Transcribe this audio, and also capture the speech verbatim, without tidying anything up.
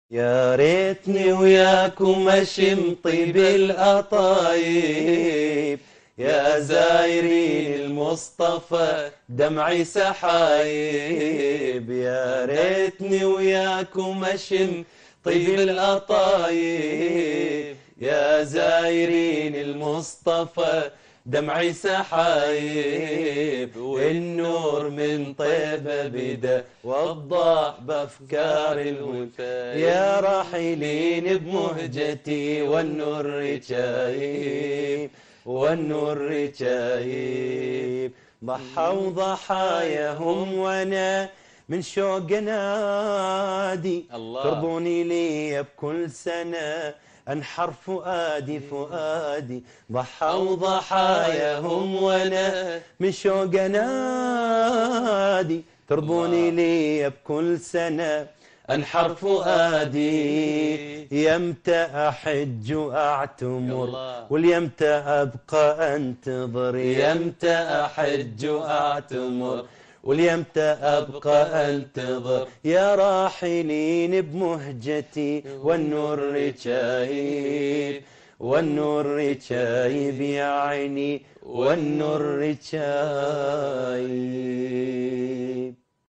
يا ريتني وياكم اشم طيب الأطايب، يا زايرين المصطفى دمعي سحايب. يا ريتني وياكم اشم طيب الأطايب، يا زايرين المصطفى دمعي سحايب. النور من طيبه بدا وضاح بافكار الوفا، يا راحلين بمهجتي والنور رجايب، والنور رجايب. ضحوا ضحاياهم وانا من شوق نادي، ترضوني لي بكل سنة انحر فؤادي فؤادي. ضحوا ضحاياهم وانا من شوق نادي، ترضوني لي بكل سنة انحر فؤادي. يمتى احج واعتمر واليمتى ابقى انتظر، يمتى احج واعتمر واليمتى ابقى انتظر. يا راحلين بمهجتي والنور رجايب، والنور رجايب يا عيني والنور رجايب.